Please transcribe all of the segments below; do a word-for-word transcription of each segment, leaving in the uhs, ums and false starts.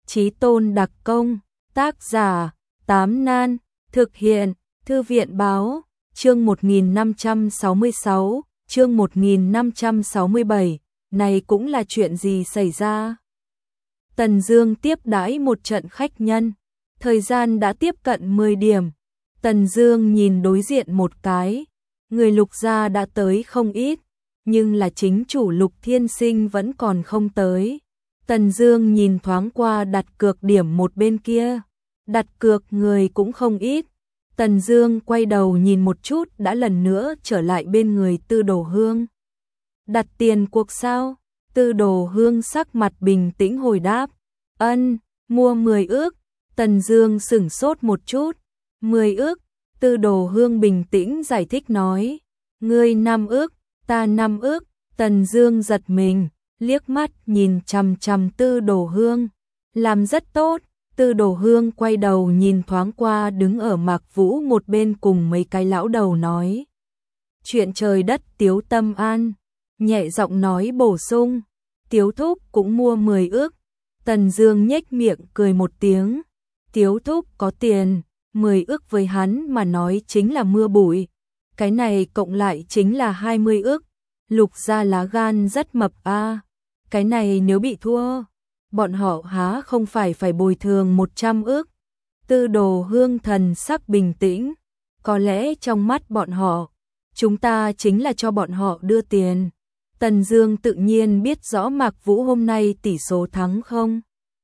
Chí Tôn đặc công, tác giả, Tám Nan, thực hiện, Thư viện báo, chương một nghìn năm trăm sáu mươi sáu, chương một nghìn năm trăm sáu mươi bảy, này cũng là chuyện gì xảy ra? Tần Dương tiếp đãi một trận khách nhân, thời gian đã tiếp cận mười điểm. Tần Dương nhìn đối diện một cái, người Lục gia đã tới không ít, nhưng là chính chủ Lục Thiên Sinh vẫn còn không tới. Tần Dương nhìn thoáng qua đặt cược điểm một bên kia, đặt cược người cũng không ít. Tần Dương quay đầu nhìn một chút đã lần nữa trở lại bên người Tư Đồ Hương. Đặt tiền cuộc sao? Tư Đồ Hương sắc mặt bình tĩnh hồi đáp, ân, mua mười ước. Tần Dương sửng sốt một chút, mười ước. Tư Đồ Hương bình tĩnh giải thích nói, ngươi năm ước, ta năm ước. Tần Dương giật mình, liếc mắt nhìn chằm chằm Tư Đồ Hương, làm rất tốt. Tư Đồ Hương quay đầu nhìn thoáng qua đứng ở Mạc Vũ một bên cùng mấy cái lão đầu nói, chuyện trời đất Tiếu Tâm An, nhẹ giọng nói bổ sung, Tiếu thúc cũng mua mười ước. Tần Dương nhếch miệng cười một tiếng, Tiếu thúc có tiền, mười ước với hắn mà nói chính là mưa bụi, cái này cộng lại chính là hai mươi ước. Lục gia lá gan rất mập a, à. Cái này nếu bị thua, bọn họ há không phải phải bồi thường một trăm ước. Tư Đồ Hương thần sắc bình tĩnh, có lẽ trong mắt bọn họ, chúng ta chính là cho bọn họ đưa tiền. Tần Dương tự nhiên biết rõ Mạc Vũ hôm nay tỷ số thắng không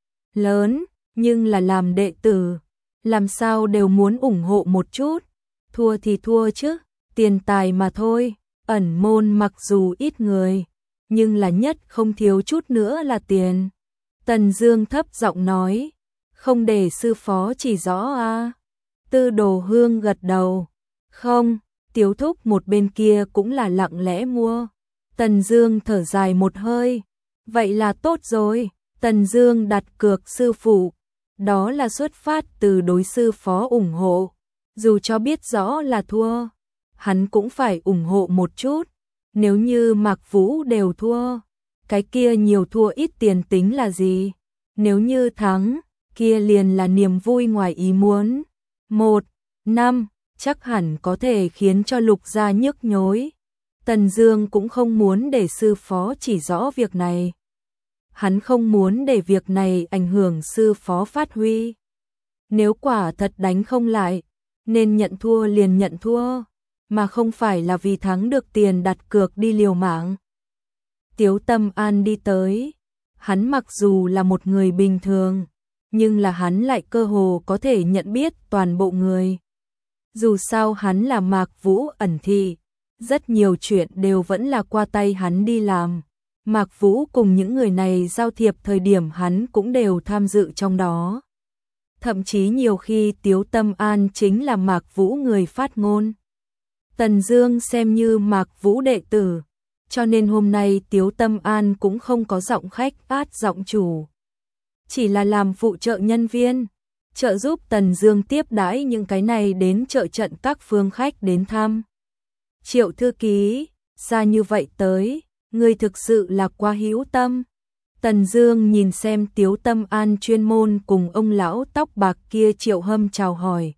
lớn, nhưng là làm đệ tử, làm sao đều muốn ủng hộ một chút, thua thì thua chứ, tiền tài mà thôi. Ẩn môn mặc dù ít người, nhưng là nhất không thiếu chút nữa là tiền. Tần Dương thấp giọng nói, không để sư phó chỉ rõ a. À? Tư Đồ Hương gật đầu, không. Tiếu thúc một bên kia cũng là lặng lẽ mua. Tần Dương thở dài một hơi, vậy là tốt rồi. Tần Dương đặt cược sư phụ, đó là xuất phát từ đối sư phó ủng hộ, dù cho biết rõ là thua, hắn cũng phải ủng hộ một chút. Nếu như Mạc Vũ đều thua, cái kia nhiều thua ít tiền tính là gì? Nếu như thắng, kia liền là niềm vui ngoài ý muốn. Một năm, chắc hẳn có thể khiến cho Lục gia nhức nhối. Tần Dương cũng không muốn để sư phó chỉ rõ việc này. Hắn không muốn để việc này ảnh hưởng sư phó phát huy. Nếu quả thật đánh không lại, nên nhận thua liền nhận thua, mà không phải là vì thắng được tiền đặt cược đi liều mạng. Tiếu Tâm An đi tới, hắn mặc dù là một người bình thường, nhưng là hắn lại cơ hồ có thể nhận biết toàn bộ người. Dù sao hắn là Mạc Vũ ẩn thị, rất nhiều chuyện đều vẫn là qua tay hắn đi làm. Mạc Vũ cùng những người này giao thiệp thời điểm hắn cũng đều tham dự trong đó. Thậm chí nhiều khi Tiếu Tâm An chính là Mạc Vũ người phát ngôn. Tần Dương xem như Mạc Vũ đệ tử, cho nên hôm nay Tiếu Tâm An cũng không có giọng khách át giọng chủ, chỉ là làm phụ trợ nhân viên, trợ giúp Tần Dương tiếp đãi những cái này đến trợ trận các phương khách đến thăm. Triệu thư ký, xa như vậy tới, ngươi thực sự là quá hữu tâm. Tần Dương nhìn xem Tiếu Tâm An chuyên môn cùng ông lão tóc bạc kia Triệu Hâm chào hỏi.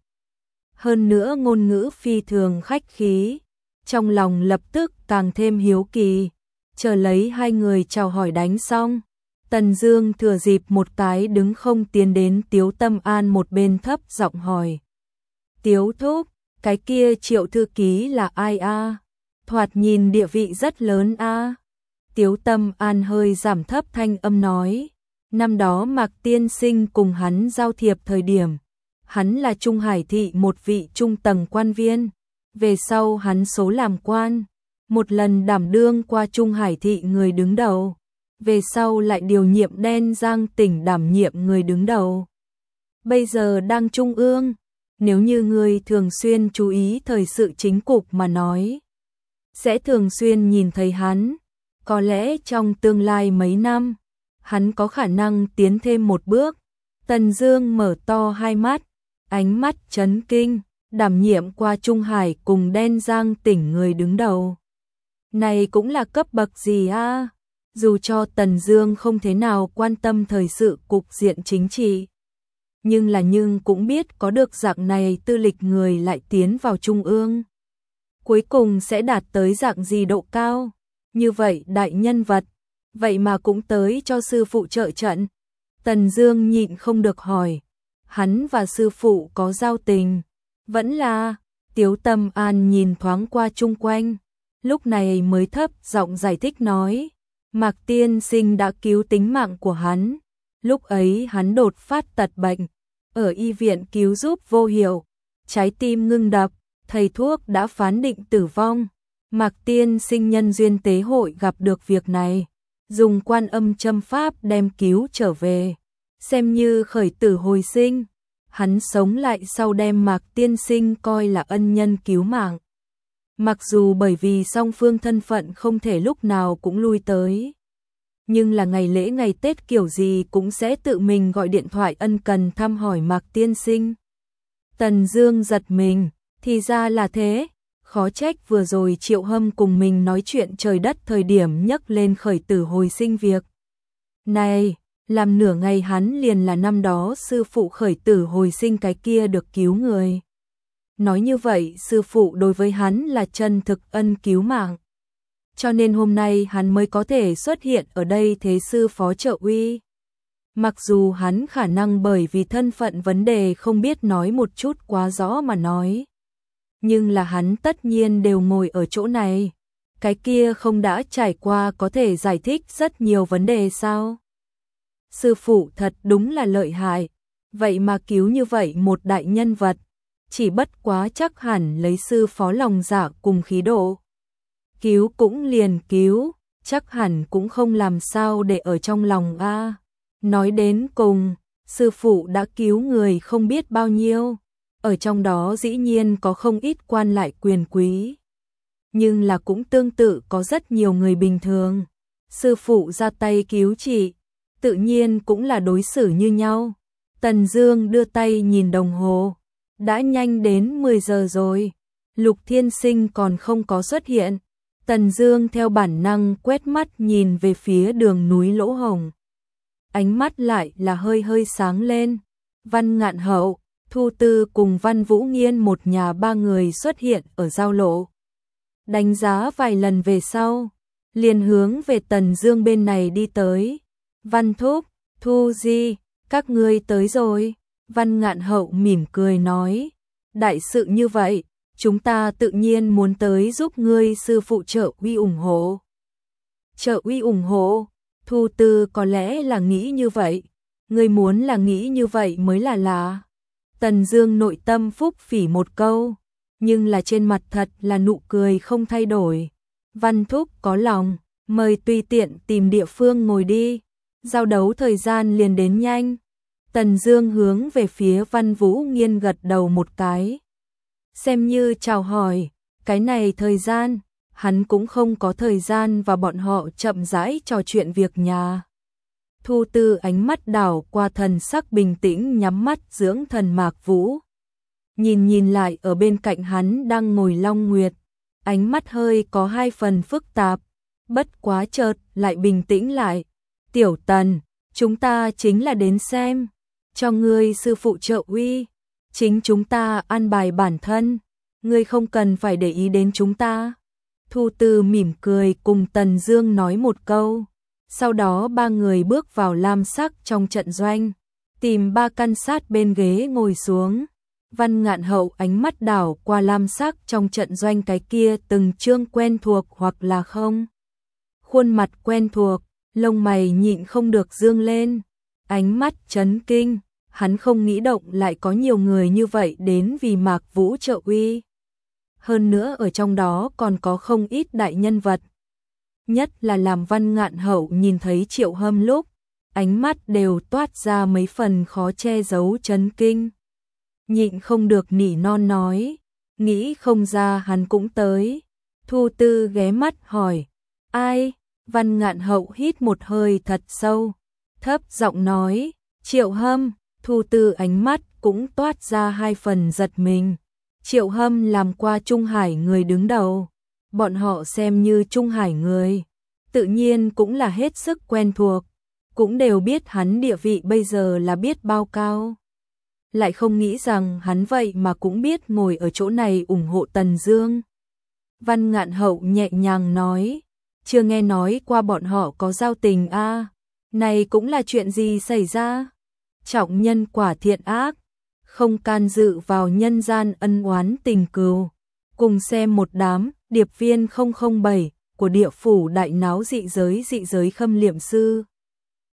Hơn nữa ngôn ngữ phi thường khách khí, trong lòng lập tức càng thêm hiếu kỳ. Chờ lấy hai người chào hỏi đánh xong, Tần Dương thừa dịp một cái đứng không tiến đến Tiếu Tâm An một bên thấp giọng hỏi, Tiếu thúc, cái kia Triệu thư ký là ai a? À? Thoạt nhìn địa vị rất lớn a. À? Tiếu Tâm An hơi giảm thấp thanh âm nói, năm đó Mạc tiên sinh cùng hắn giao thiệp thời điểm, hắn là Trung Hải thị một vị trung tầng quan viên, về sau hắn số làm quan, một lần đảm đương qua Trung Hải thị người đứng đầu, về sau lại điều nhiệm Đen Giang tỉnh đảm nhiệm người đứng đầu. Bây giờ đang trung ương, nếu như người thường xuyên chú ý thời sự chính cục mà nói, sẽ thường xuyên nhìn thấy hắn. Có lẽ trong tương lai mấy năm, hắn có khả năng tiến thêm một bước. Tần Dương mở to hai mắt, ánh mắt chấn kinh, đảm nhiệm qua Trung Hải cùng Đen Giang tỉnh người đứng đầu. Này cũng là cấp bậc gì a? À? Dù cho Tần Dương không thế nào quan tâm thời sự cục diện chính trị, nhưng là nhưng cũng biết có được dạng này tư lịch người lại tiến vào trung ương, cuối cùng sẽ đạt tới dạng gì độ cao. Như vậy đại nhân vật, vậy mà cũng tới cho sư phụ trợ trận. Tần Dương nhịn không được hỏi, hắn và sư phụ có giao tình, vẫn là. Tiếu Tâm An nhìn thoáng qua chung quanh, lúc này mới thấp giọng giải thích nói, Mạc tiên sinh đã cứu tính mạng của hắn, lúc ấy hắn đột phát tật bệnh, ở y viện cứu giúp vô hiệu, trái tim ngưng đập, thầy thuốc đã phán định tử vong. Mạc tiên sinh nhân duyên tế hội gặp được việc này, dùng Quan Âm châm pháp đem cứu trở về, xem như khởi tử hồi sinh. Hắn sống lại sau đem Mạc tiên sinh coi là ân nhân cứu mạng. Mặc dù bởi vì song phương thân phận không thể lúc nào cũng lui tới, nhưng là ngày lễ ngày Tết kiểu gì cũng sẽ tự mình gọi điện thoại ân cần thăm hỏi Mạc tiên sinh. Tần Dương giật mình, thì ra là thế, khó trách vừa rồi Triệu Hâm cùng mình nói chuyện trời đất thời điểm nhắc lên khởi tử hồi sinh việc này, làm nửa ngày hắn liền là năm đó sư phụ khởi tử hồi sinh cái kia được cứu người. Nói như vậy sư phụ đối với hắn là chân thực ân cứu mạng, cho nên hôm nay hắn mới có thể xuất hiện ở đây thế sư phó trợ uy. Mặc dù hắn khả năng bởi vì thân phận vấn đề không biết nói một chút quá rõ mà nói, nhưng là hắn tất nhiên đều ngồi ở chỗ này, cái kia không đã trải qua có thể giải thích rất nhiều vấn đề sao? Sư phụ thật đúng là lợi hại, vậy mà cứu như vậy một đại nhân vật, chỉ bất quá chắc hẳn lấy sư phó lòng dạ cùng khí độ. Cứu cũng liền cứu, chắc hẳn cũng không làm sao để ở trong lòng a. Nói đến cùng, sư phụ đã cứu người không biết bao nhiêu, ở trong đó dĩ nhiên có không ít quan lại quyền quý, nhưng là cũng tương tự có rất nhiều người bình thường. Sư phụ ra tay cứu trị, tự nhiên cũng là đối xử như nhau. Tần Dương đưa tay nhìn đồng hồ, đã nhanh đến mười giờ rồi, Lục Thiên Sinh còn không có xuất hiện. Tần Dương theo bản năng quét mắt nhìn về phía đường núi Lỗ Hồng, ánh mắt lại là hơi hơi sáng lên. Văn Ngạn Hậu, Thu Tư cùng Văn Vũ Nghiên một nhà ba người xuất hiện ở giao lộ. Đánh giá vài lần về sau, liền hướng về Tần Dương bên này đi tới. Văn Thúc, Thu Di, các ngươi tới rồi. Văn Ngạn Hậu mỉm cười nói, đại sự như vậy, chúng ta tự nhiên muốn tới giúp ngươi sư phụ trợ uy ủng hộ. Trợ uy ủng hộ, Thu Tư có lẽ là nghĩ như vậy, ngươi muốn là nghĩ như vậy mới là lạ. Tần Dương nội tâm phúc phỉ một câu, nhưng là trên mặt thật là nụ cười không thay đổi. Văn Thúc có lòng, mời tùy tiện tìm địa phương ngồi đi, giao đấu thời gian liền đến nhanh. Tần Dương hướng về phía Văn Vũ Nghiên gật đầu một cái, xem như chào hỏi. Cái này thời gian, hắn cũng không có thời gian và bọn họ chậm rãi trò chuyện việc nhà. Thu Tư ánh mắt đảo qua thần sắc bình tĩnh nhắm mắt dưỡng thần Mạc Vũ. Nhìn nhìn lại ở bên cạnh hắn đang ngồi Long Nguyệt, ánh mắt hơi có hai phần phức tạp, bất quá chợt lại bình tĩnh lại. Tiểu Tần, chúng ta chính là đến xem, cho ngươi sư phụ trợ uy, chính chúng ta an bài bản thân, ngươi không cần phải để ý đến chúng ta. Thu Tư mỉm cười cùng Tần Dương nói một câu, sau đó ba người bước vào lam sắc trong trận doanh, tìm ba căn sát bên ghế ngồi xuống. Văn Ngạn Hậu ánh mắt đảo qua lam sắc trong trận doanh cái kia từng chương quen thuộc hoặc là không. Khuôn mặt quen thuộc, lông mày nhịn không được dương lên, ánh mắt chấn kinh, hắn không nghĩ động lại có nhiều người như vậy đến vì Mạc Vũ trợ uy. Hơn nữa ở trong đó còn có không ít đại nhân vật. Nhất là làm Văn Ngạn Hậu nhìn thấy Triệu Hâm lúc, ánh mắt đều toát ra mấy phần khó che giấu chấn kinh. Nhịn không được nỉ non nói, nghĩ không ra hắn cũng tới. Thu Tư ghé mắt hỏi, ai? Văn Ngạn Hậu hít một hơi thật sâu, thấp giọng nói, Triệu Hâm. Thu Tư ánh mắt cũng toát ra hai phần giật mình. Triệu Hâm làm qua Trung Hải người đứng đầu, bọn họ xem như Trung Hải người, tự nhiên cũng là hết sức quen thuộc, cũng đều biết hắn địa vị bây giờ là biết bao cao. Lại không nghĩ rằng hắn vậy mà cũng biết ngồi ở chỗ này ủng hộ Tần Dương. Văn Ngạn Hậu nhẹ nhàng nói, chưa nghe nói qua bọn họ có giao tình a, à, này cũng là chuyện gì xảy ra? Trọng nhân quả thiện ác, không can dự vào nhân gian ân oán tình cừu. Cùng xem một đám điệp viên không không bảy của địa phủ đại náo dị giới dị giới Khâm Liệm Sư.